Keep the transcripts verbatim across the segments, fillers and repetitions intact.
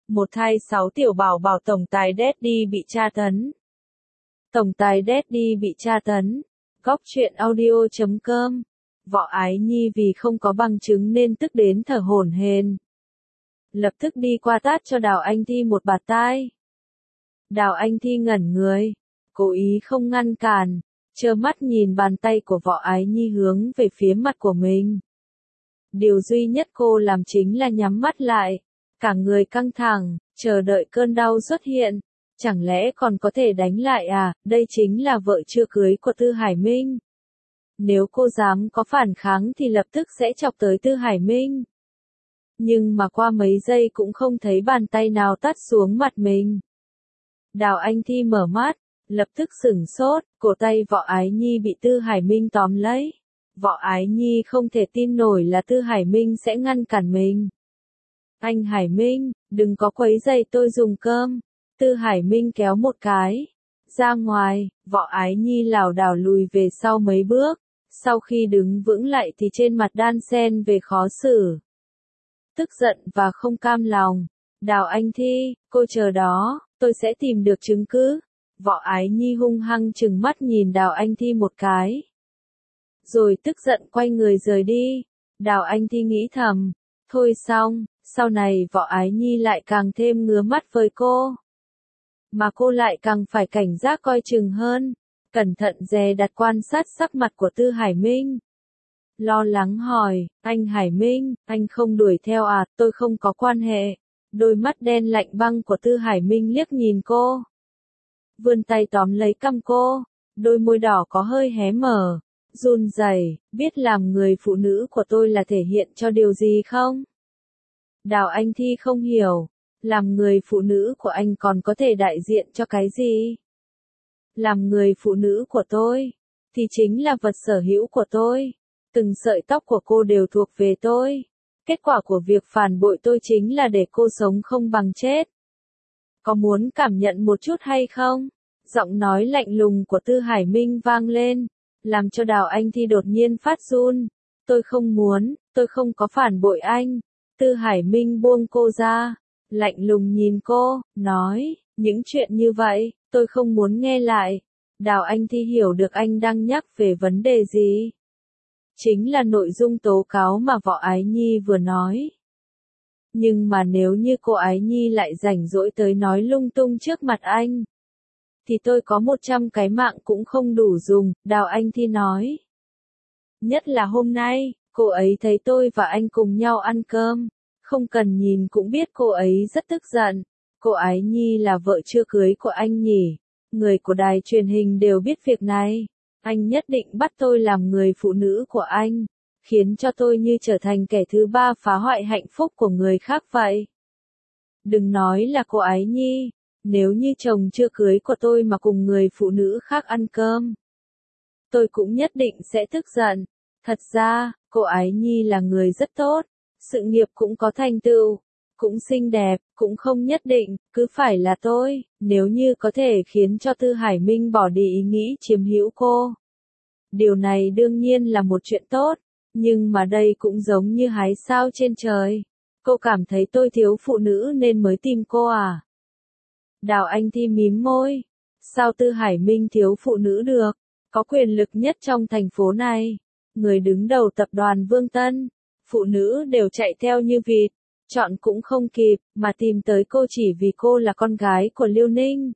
Một thai sáu tiểu bảo bảo tổng tài Daddy bị tra tấn. Tổng tài Daddy bị tra tấn. Góc truyện audio chấm com. Võ Ái Nhi vì không có bằng chứng nên tức đến thở hổn hển. Lập tức đi qua tát cho Đào Anh Thi một bạt tai. Đào Anh Thi ngẩn người, cố ý không ngăn cản, trơ mắt nhìn bàn tay của Võ Ái Nhi hướng về phía mặt của mình. Điều duy nhất cô làm chính là nhắm mắt lại, cả người căng thẳng, chờ đợi cơn đau xuất hiện. Chẳng lẽ còn có thể đánh lại à, đây chính là vợ chưa cưới của Tư Hải Minh. Nếu cô dám có phản kháng thì lập tức sẽ chọc tới Tư Hải Minh. Nhưng mà qua mấy giây cũng không thấy bàn tay nào tát xuống mặt mình. Đào Anh Thi mở mắt, lập tức sửng sốt, cổ tay Võ Ái Nhi bị Tư Hải Minh tóm lấy. Võ Ái Nhi không thể tin nổi là Tư Hải Minh sẽ ngăn cản mình. Anh Hải Minh, đừng có quấy rầy tôi dùng cơm. Tư Hải Minh kéo một cái. Ra ngoài, Võ Ái Nhi lảo đảo lùi về sau mấy bước. Sau khi đứng vững lại thì trên mặt đan xen về khó xử, tức giận và không cam lòng. Đào Anh Thi, cô chờ đó, tôi sẽ tìm được chứng cứ. Võ Ái Nhi hung hăng trừng mắt nhìn Đào Anh Thi một cái. Rồi tức giận quay người rời đi. Đào Anh Thi nghĩ thầm, thôi xong, sau này Võ Ái Nhi lại càng thêm ngứa mắt với cô. Mà cô lại càng phải cảnh giác coi chừng hơn, cẩn thận dè đặt quan sát sắc mặt của Tư Hải Minh. Lo lắng hỏi, anh Hải Minh, anh không đuổi theo à, tôi không có quan hệ. Đôi mắt đen lạnh băng của Tư Hải Minh liếc nhìn cô. Vươn tay tóm lấy cằm cô, đôi môi đỏ có hơi hé mở, run rẩy, biết làm người phụ nữ của tôi là thể hiện cho điều gì không? Đào Anh Thi không hiểu, làm người phụ nữ của anh còn có thể đại diện cho cái gì? Làm người phụ nữ của tôi, thì chính là vật sở hữu của tôi. Từng sợi tóc của cô đều thuộc về tôi. Kết quả của việc phản bội tôi chính là để cô sống không bằng chết. Có muốn cảm nhận một chút hay không? Giọng nói lạnh lùng của Tư Hải Minh vang lên, làm cho Đào Anh Thi đột nhiên phát run. Tôi không muốn, tôi không có phản bội anh. Tư Hải Minh buông cô ra, lạnh lùng nhìn cô, nói, những chuyện như vậy, tôi không muốn nghe lại. Đào Anh Thi hiểu được anh đang nhắc về vấn đề gì. Chính là nội dung tố cáo mà Võ Ái Nhi vừa nói. Nhưng mà nếu như cô Ái Nhi lại rảnh rỗi tới nói lung tung trước mặt anh, thì tôi có một trăm cái mạng cũng không đủ dùng, Đào Anh Thi nói. Nhất là hôm nay, cô ấy thấy tôi và anh cùng nhau ăn cơm, không cần nhìn cũng biết cô ấy rất tức giận. Cô Ái Nhi là vợ chưa cưới của anh nhỉ? Người của đài truyền hình đều biết việc này. Anh nhất định bắt tôi làm người phụ nữ của anh, khiến cho tôi như trở thành kẻ thứ ba phá hoại hạnh phúc của người khác vậy. Đừng nói là cô Ái Nhi, nếu như chồng chưa cưới của tôi mà cùng người phụ nữ khác ăn cơm, tôi cũng nhất định sẽ tức giận. Thật ra, cô Ái Nhi là người rất tốt, sự nghiệp cũng có thành tựu, cũng xinh đẹp, cũng không nhất định, cứ phải là tôi, nếu như có thể khiến cho Tư Hải Minh bỏ đi ý nghĩ chiếm hữu cô. Điều này đương nhiên là một chuyện tốt, nhưng mà đây cũng giống như hái sao trên trời. Cô cảm thấy tôi thiếu phụ nữ nên mới tìm cô à? Đào Anh Thi mím môi. Sao Tư Hải Minh thiếu phụ nữ được? Có quyền lực nhất trong thành phố này. Người đứng đầu tập đoàn Vương Tân. Phụ nữ đều chạy theo như vịt. Chọn cũng không kịp, mà tìm tới cô chỉ vì cô là con gái của Liêu Ninh.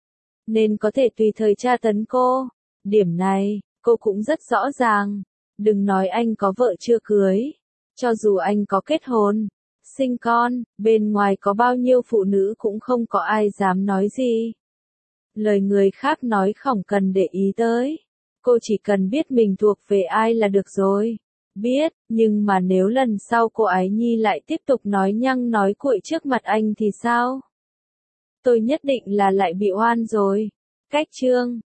Nên có thể tùy thời tra tấn cô. Điểm này, cô cũng rất rõ ràng. Đừng nói anh có vợ chưa cưới. Cho dù anh có kết hôn, sinh con, bên ngoài có bao nhiêu phụ nữ cũng không có ai dám nói gì. Lời người khác nói không cần để ý tới. Cô chỉ cần biết mình thuộc về ai là được rồi. Biết, nhưng mà nếu lần sau cô Ái Nhi lại tiếp tục nói nhăng nói cuội trước mặt anh thì sao? Tôi nhất định là lại bị oan rồi. Cách chương